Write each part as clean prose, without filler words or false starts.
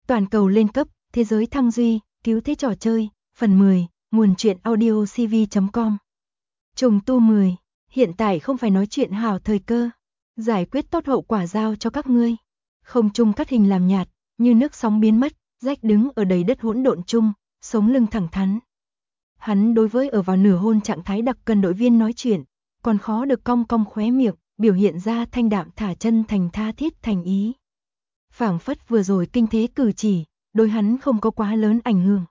Toàn cầu lên cấp, thế giới thăng duy, cứu thế trò chơi, phần 10, nguồn truyện audio cv.com. Trùng tu 10, hiện tại không phải nói chuyện hảo thời cơ, giải quyết tốt hậu quả giao cho các ngươi. Không trung cắt hình làm nhạt, như nước sóng biến mất, rách đứng ở đầy đất hỗn độn chung, sống lưng thẳng thắn. Hắn đối với ở vào nửa hôn trạng thái đặc cần đội viên nói chuyện, còn khó được cong cong khóe miệng, biểu hiện ra thanh đạm thả chân thành tha thiết thành ý. Phảng phất vừa rồi kinh thế cử chỉ, đối hắn không có quá lớn ảnh hưởng.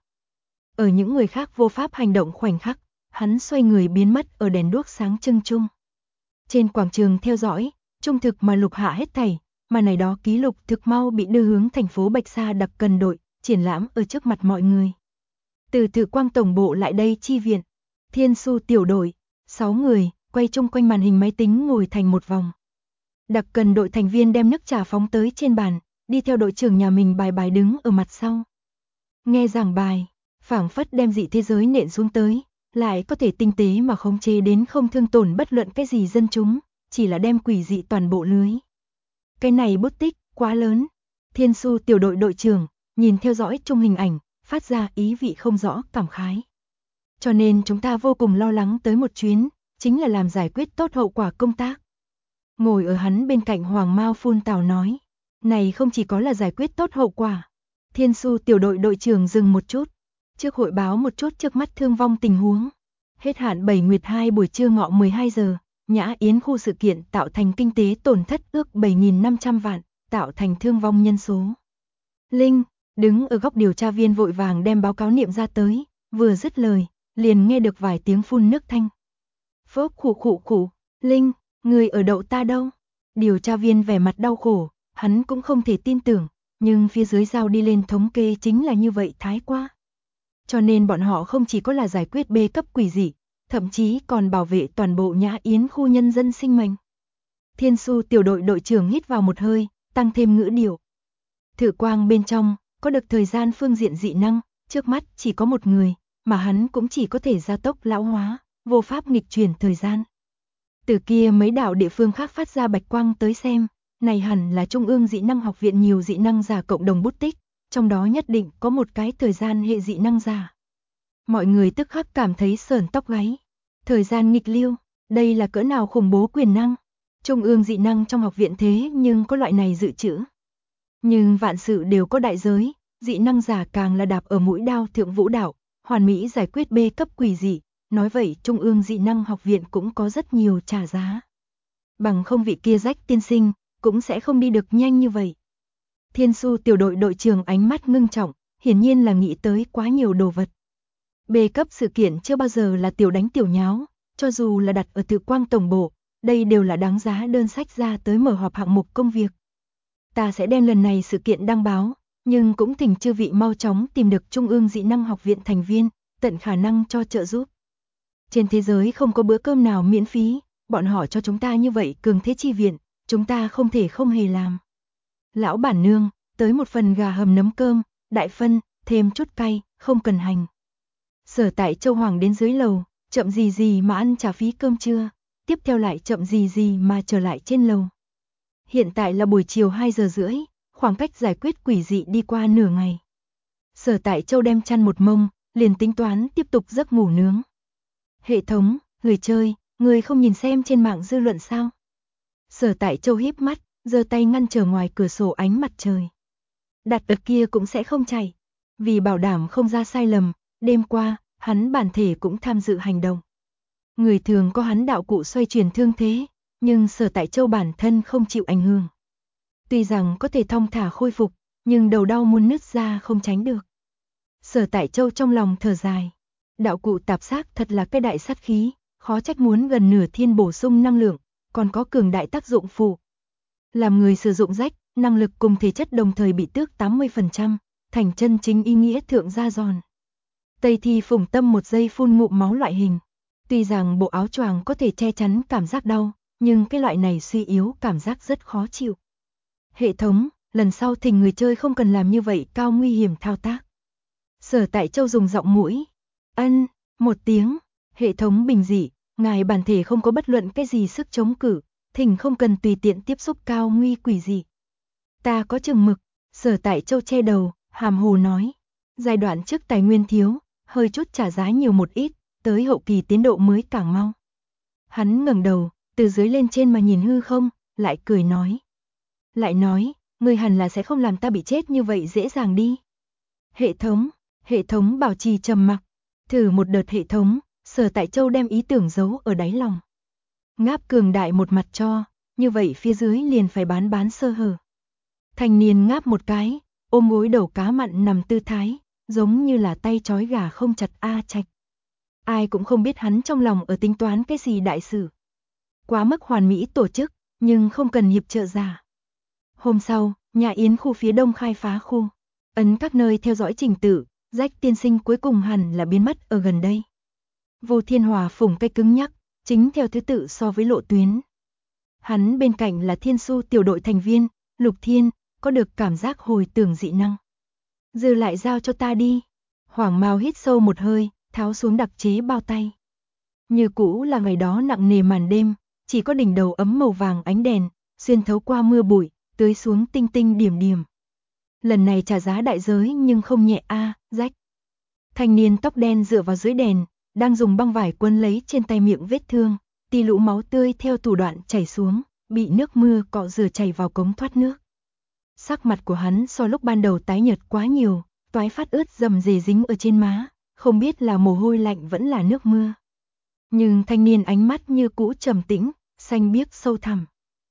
Ở những người khác vô pháp hành động khoảnh khắc, hắn xoay người biến mất ở đèn đuốc sáng trưng chung. Trên quảng trường theo dõi, trung thực mà lục hạ hết thảy, mà này đó ký lục thực mau bị đưa hướng thành phố Bạch Sa đặc cần đội, triển lãm ở trước mặt mọi người. Từ Thử Quang tổng bộ lại đây chi viện, Thiên Su tiểu đội, 6 người, quay chung quanh màn hình máy tính ngồi thành một vòng. Đặc cần đội thành viên đem nước trà phóng tới trên bàn, đi theo đội trưởng nhà mình bài bài đứng ở mặt sau. Nghe giảng bài, phảng phất đem dị thế giới nện xuống tới, lại có thể tinh tế mà khống chế đến không thương tổn bất luận cái gì dân chúng, chỉ là đem quỷ dị toàn bộ lưới. Cái này bút tích, quá lớn. Thiên Su tiểu đội đội trưởng, nhìn theo dõi chung hình ảnh, phát ra ý vị không rõ cảm khái. Cho nên chúng ta vô cùng lo lắng tới một chuyến, chính là làm giải quyết tốt hậu quả công tác. Ngồi ở hắn bên cạnh Hoàng Mao phun tào nói, này không chỉ có là giải quyết tốt hậu quả. Thiên Su tiểu đội đội trưởng dừng một chút, trước hội báo một chút trước mắt thương vong tình huống. Hết hạn 7 nguyệt 2 buổi trưa ngọ 12 giờ, Nhã Yến khu sự kiện tạo thành kinh tế tổn thất ước 7.500 vạn, tạo thành thương vong nhân số. Linh, đứng ở góc điều tra viên vội vàng đem báo cáo niệm ra tới, vừa dứt lời, liền nghe được vài tiếng phun nước thanh. Phốc khụ, Linh, người ở đậu ta đâu? Điều tra viên vẻ mặt đau khổ, hắn cũng không thể tin tưởng, nhưng phía dưới giao đi lên thống kê chính là như vậy thái quá. Cho nên bọn họ không chỉ có là giải quyết B cấp quỷ dị, thậm chí còn bảo vệ toàn bộ Nhã Yến khu nhân dân sinh mệnh. Thiên Su tiểu đội đội trưởng hít vào một hơi, tăng thêm ngữ điệu. Thử Quang bên trong, có được thời gian phương diện dị năng, trước mắt chỉ có một người, mà hắn cũng chỉ có thể gia tốc lão hóa, vô pháp nghịch chuyển thời gian. Từ kia mấy đạo địa phương khác phát ra bạch quang tới xem, này hẳn là Trung ương dị năng học viện nhiều dị năng giả cộng đồng bút tích, trong đó nhất định có một cái thời gian hệ dị năng giả. Mọi người tức khắc cảm thấy sởn tóc gáy. Thời gian nghịch lưu, đây là cỡ nào khủng bố quyền năng. Trung ương dị năng trong học viện thế nhưng có loại này dự trữ. Nhưng vạn sự đều có đại giới, dị năng giả càng là đạp ở mũi đao thượng vũ đạo, hoàn mỹ giải quyết B cấp quỷ dị. Nói vậy Trung ương dị năng học viện cũng có rất nhiều trả giá. Bằng không vị kia rách tiên sinh, cũng sẽ không đi được nhanh như vậy. Thiên Su tiểu đội đội trưởng ánh mắt ngưng trọng, hiển nhiên là nghĩ tới quá nhiều đồ vật. B cấp sự kiện chưa bao giờ là tiểu đánh tiểu nháo, cho dù là đặt ở Thử Quang tổng bộ, đây đều là đáng giá đơn sách ra tới mở họp hạng mục công việc. Ta sẽ đem lần này sự kiện đăng báo, nhưng cũng thỉnh chư vị mau chóng tìm được Trung ương dị năng học viện thành viên, tận khả năng cho trợ giúp. Trên thế giới không có bữa cơm nào miễn phí, bọn họ cho chúng ta như vậy cường thế chi viện, chúng ta không thể không hề làm. Lão bản nương, tới một phần gà hầm nấm cơm, đại phân, thêm chút cay, không cần hành. Sở Tại Châu Hoàng đến dưới lầu, chậm gì mà ăn trả phí cơm trưa, tiếp theo lại chậm gì mà trở lại trên lầu. Hiện tại là buổi chiều 2 giờ rưỡi, khoảng cách giải quyết quỷ dị đi qua nửa ngày. Sở Tại Châu đem chăn một mông, liền tính toán tiếp tục giấc ngủ nướng. Hệ thống, người chơi, người không nhìn xem trên mạng dư luận sao? Sở Tại Châu híp mắt, giơ tay ngăn trở ngoài cửa sổ ánh mặt trời. Đặt ở kia cũng sẽ không chạy. Vì bảo đảm không ra sai lầm, đêm qua, hắn bản thể cũng tham dự hành động. Người thường có hắn đạo cụ xoay chuyển thương thế, nhưng Sở Tại Châu bản thân không chịu ảnh hưởng. Tuy rằng có thể thong thả khôi phục, nhưng đầu đau muốn nứt ra không tránh được. Sở Tại Châu trong lòng thở dài. Đạo cụ tạp xác thật là cái đại sát khí, khó trách muốn gần nửa thiên bổ sung năng lượng, còn có cường đại tác dụng phụ. Làm người sử dụng rách, năng lực cùng thể chất đồng thời bị tước 80%, thành chân chính ý nghĩa thượng gia giòn. Tây Thi Phùng Tâm một giây phun ngụm máu loại hình. Tuy rằng bộ áo choàng có thể che chắn cảm giác đau, nhưng cái loại này suy yếu cảm giác rất khó chịu. Hệ thống, lần sau thỉnh người chơi không cần làm như vậy cao nguy hiểm thao tác. Sở Tại Châu dùng giọng mũi. Ân, một tiếng, hệ thống bình dị, ngài bản thể không có bất luận cái gì sức chống cự, thỉnh không cần tùy tiện tiếp xúc cao nguy quỷ dị. Ta có chừng mực, Sở Tại Châu che đầu, hàm hồ nói. Giai đoạn trước tài nguyên thiếu, hơi chút trả giá nhiều một ít, tới hậu kỳ tiến độ mới càng mau. Hắn ngẩng đầu, từ dưới lên trên mà nhìn hư không, lại cười nói. Lại nói, ngươi hẳn là sẽ không làm ta bị chết như vậy dễ dàng đi. Hệ thống bảo trì trầm mặc. Thử một đợt hệ thống, Sở Tại Châu đem ý tưởng giấu ở đáy lòng. Ngáp cường đại một mặt cho, như vậy phía dưới liền phải bán sơ hở. Thanh niên ngáp một cái, ôm gối đầu cá mặn nằm tư thái, giống như là tay trói gà không chặt Trạch. Ai cũng không biết hắn trong lòng ở tính toán cái gì đại sự. Quá mức hoàn mỹ tổ chức, nhưng không cần hiệp trợ giả. Hôm sau, nhà yến khu phía đông khai phá khu, ấn các nơi theo dõi trình tự, Rách tiên sinh cuối cùng hẳn là biến mất ở gần đây. Vô Thiên Hòa phủng cây cứng nhắc, chính theo thứ tự so với lộ tuyến. Hắn bên cạnh là Thiên Su tiểu đội thành viên, Lục Thiên, có được cảm giác hồi tưởng dị năng. Dư lại giao cho ta đi. Hoàng Mao hít sâu một hơi, tháo xuống đặc chế bao tay. Như cũ là ngày đó nặng nề màn đêm, chỉ có đỉnh đầu ấm màu vàng ánh đèn, xuyên thấu qua mưa bụi, tưới xuống tinh tinh điểm điểm. Lần này trả giá đại giới nhưng không nhẹ Rách. Thanh niên tóc đen dựa vào dưới đèn, đang dùng băng vải quấn lấy trên tay miệng vết thương, tí lũ máu tươi theo thủ đoạn chảy xuống, bị nước mưa cọ rửa chảy vào cống thoát nước. Sắc mặt của hắn so lúc ban đầu tái nhợt quá nhiều, toái phát ướt rầm rề dính ở trên má, không biết là mồ hôi lạnh vẫn là nước mưa. Nhưng thanh niên ánh mắt như cũ trầm tĩnh, xanh biếc sâu thẳm.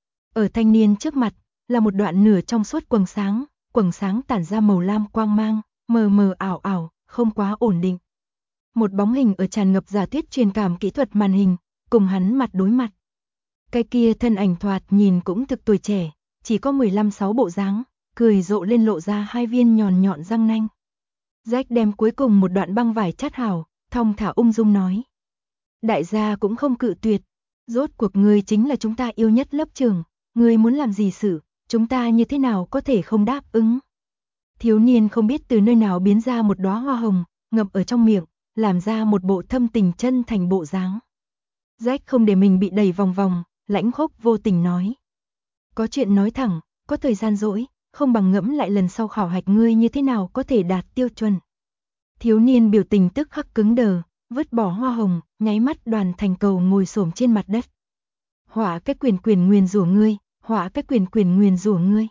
Ở thanh niên trước mặt là một đoạn nửa trong suốt quầng sáng tản ra màu lam quang mang, mờ mờ ảo ảo, không quá ổn định. Một bóng hình ở tràn ngập giả thuyết truyền cảm kỹ thuật màn hình, cùng hắn mặt đối mặt. Cái kia thân ảnh thoạt nhìn cũng thực tuổi trẻ, chỉ có 15-16 bộ dáng, cười rộ lên lộ ra hai viên nhọn nhọn răng nanh. Rách đem cuối cùng một đoạn băng vải chát hảo, thong thả ung dung nói. Đại gia cũng không cự tuyệt, rốt cuộc ngươi chính là chúng ta yêu nhất lớp trưởng, ngươi muốn làm gì sự, chúng ta như thế nào có thể không đáp ứng. Thiếu niên không biết từ nơi nào biến ra một đóa hoa hồng, ngậm ở trong miệng, làm ra một bộ thâm tình chân thành bộ dáng. Rách không để mình bị đẩy vòng vòng, lãnh khốc vô tình nói. Có chuyện nói thẳng, có thời gian rỗi, không bằng ngẫm lại lần sau khảo hạch ngươi như thế nào có thể đạt tiêu chuẩn. Thiếu niên biểu tình tức khắc cứng đờ, vứt bỏ hoa hồng, nháy mắt đoàn thành cầu ngồi xổm trên mặt đất. Hỏa cái quyền nguyền rủa ngươi, hỏa cái quyền nguyền rủa ngươi.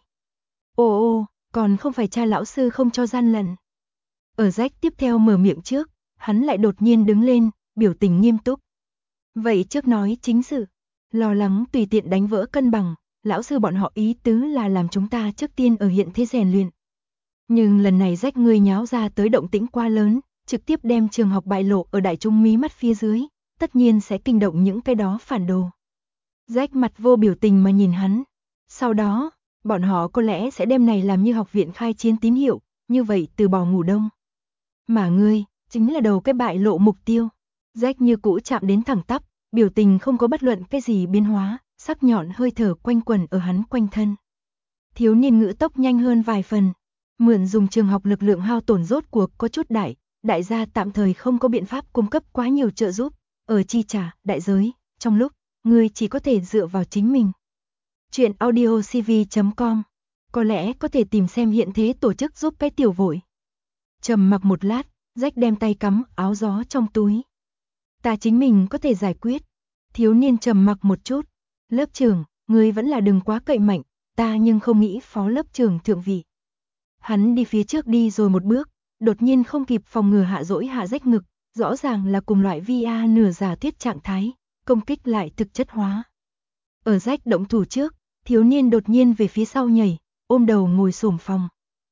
Ô, còn không phải cha lão sư không cho gian lận. Ở Rách tiếp theo mở miệng trước, hắn lại đột nhiên đứng lên, biểu tình nghiêm túc. Vậy trước nói chính sự, lo lắng tùy tiện đánh vỡ cân bằng, lão sư bọn họ ý tứ là làm chúng ta trước tiên ở hiện thế rèn luyện. Nhưng lần này Rách ngươi nháo ra tới động tĩnh quá lớn, trực tiếp đem trường học bại lộ ở đại chúng mí mắt phía dưới, tất nhiên sẽ kinh động những cái đó phản đồ. Rách mặt vô biểu tình mà nhìn hắn. Sau đó, bọn họ có lẽ sẽ đem này làm như học viện khai chiến tín hiệu, như vậy từ bỏ ngủ đông. Mà ngươi, chính là đầu cái bại lộ mục tiêu. Rách như cũ chạm đến thẳng tắp, biểu tình không có bất luận cái gì biến hóa, sắc nhọn hơi thở quanh quẩn ở hắn quanh thân. Thiếu niên ngữ tốc nhanh hơn vài phần, mượn dùng trường học lực lượng hao tổn rốt cuộc có chút đại gia tạm thời không có biện pháp cung cấp quá nhiều trợ giúp, ở chi trả, đại giới, trong lúc, ngươi chỉ có thể dựa vào chính mình. Chuyện audiocv.com, có lẽ có thể tìm xem hiện thế tổ chức giúp cái tiểu vội. Trầm mặc một lát, Rách đem tay cắm áo gió trong túi. Ta chính mình có thể giải quyết. Thiếu niên trầm mặc một chút. Lớp trưởng, ngươi vẫn là đừng quá cậy mạnh, ta nhưng không nghĩ phó lớp trưởng thượng vị. Hắn đi phía trước đi rồi một bước, đột nhiên không kịp phòng ngừa hạ dỗi hạ Rách ngực, rõ ràng là cùng loại VR nửa giả thuyết trạng thái, công kích lại thực chất hóa. Ở Rách động thủ trước, thiếu niên đột nhiên về phía sau nhảy, ôm đầu ngồi xổm phòng.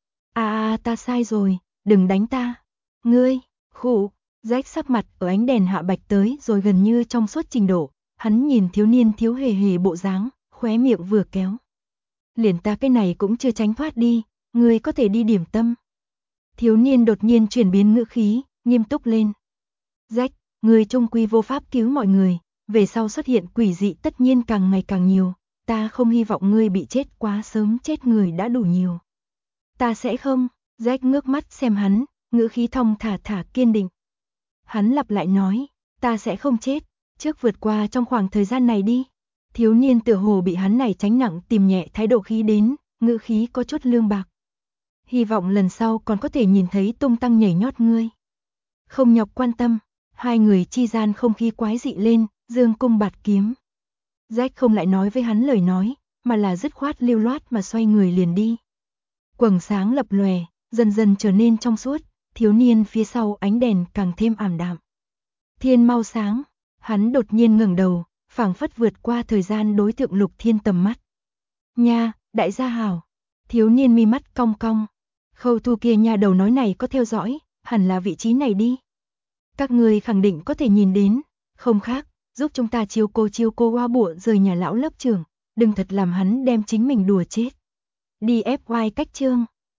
Ta sai rồi, đừng đánh ta. Ngươi, khụ, Rách sắc mặt ở ánh đèn hạ bạch tới rồi gần như trong suốt trình độ, hắn nhìn thiếu niên thiếu hề hề bộ dáng, khóe miệng vừa kéo. Liền ta cái này cũng chưa tránh thoát đi, ngươi có thể đi điểm tâm. Thiếu niên đột nhiên chuyển biến ngữ khí, nghiêm túc lên. Rách, ngươi trung quy vô pháp cứu mọi người, về sau xuất hiện quỷ dị tất nhiên càng ngày càng nhiều, ta không hy vọng ngươi bị chết quá sớm, chết người đã đủ nhiều. Ta sẽ không, Rách ngước mắt xem hắn, ngữ khí thong thả kiên định. Hắn lặp lại nói, ta sẽ không chết, trước vượt qua trong khoảng thời gian này đi. Thiếu niên tựa hồ bị hắn này tránh nặng tìm nhẹ thái độ khí đến, ngữ khí có chút lương bạc. Hy vọng lần sau còn có thể nhìn thấy tung tăng nhảy nhót ngươi. Không nhọc quan tâm, hai người chi gian không khí quái dị lên, dương cung bạt kiếm. Jack không lại nói với hắn lời nói, mà là dứt khoát lưu loát mà xoay người liền đi. Quầng sáng lập lòe, dần dần trở nên trong suốt, thiếu niên phía sau ánh đèn càng thêm ảm đạm. Thiên mau sáng, hắn đột nhiên ngẩng đầu, phảng phất vượt qua thời gian đối tượng Lục Thiên tầm mắt. Nha, đại gia hảo. Thiếu niên mi mắt cong cong. Khâu Thu kia nha đầu nói này có theo dõi, hẳn là vị trí này đi. Các người khẳng định có thể nhìn đến, không khác, giúp chúng ta chiếu cô Hoa Bụa rời nhà lão lớp trưởng, đừng thật làm hắn đem chính mình đùa chết. Đi FY cách chương.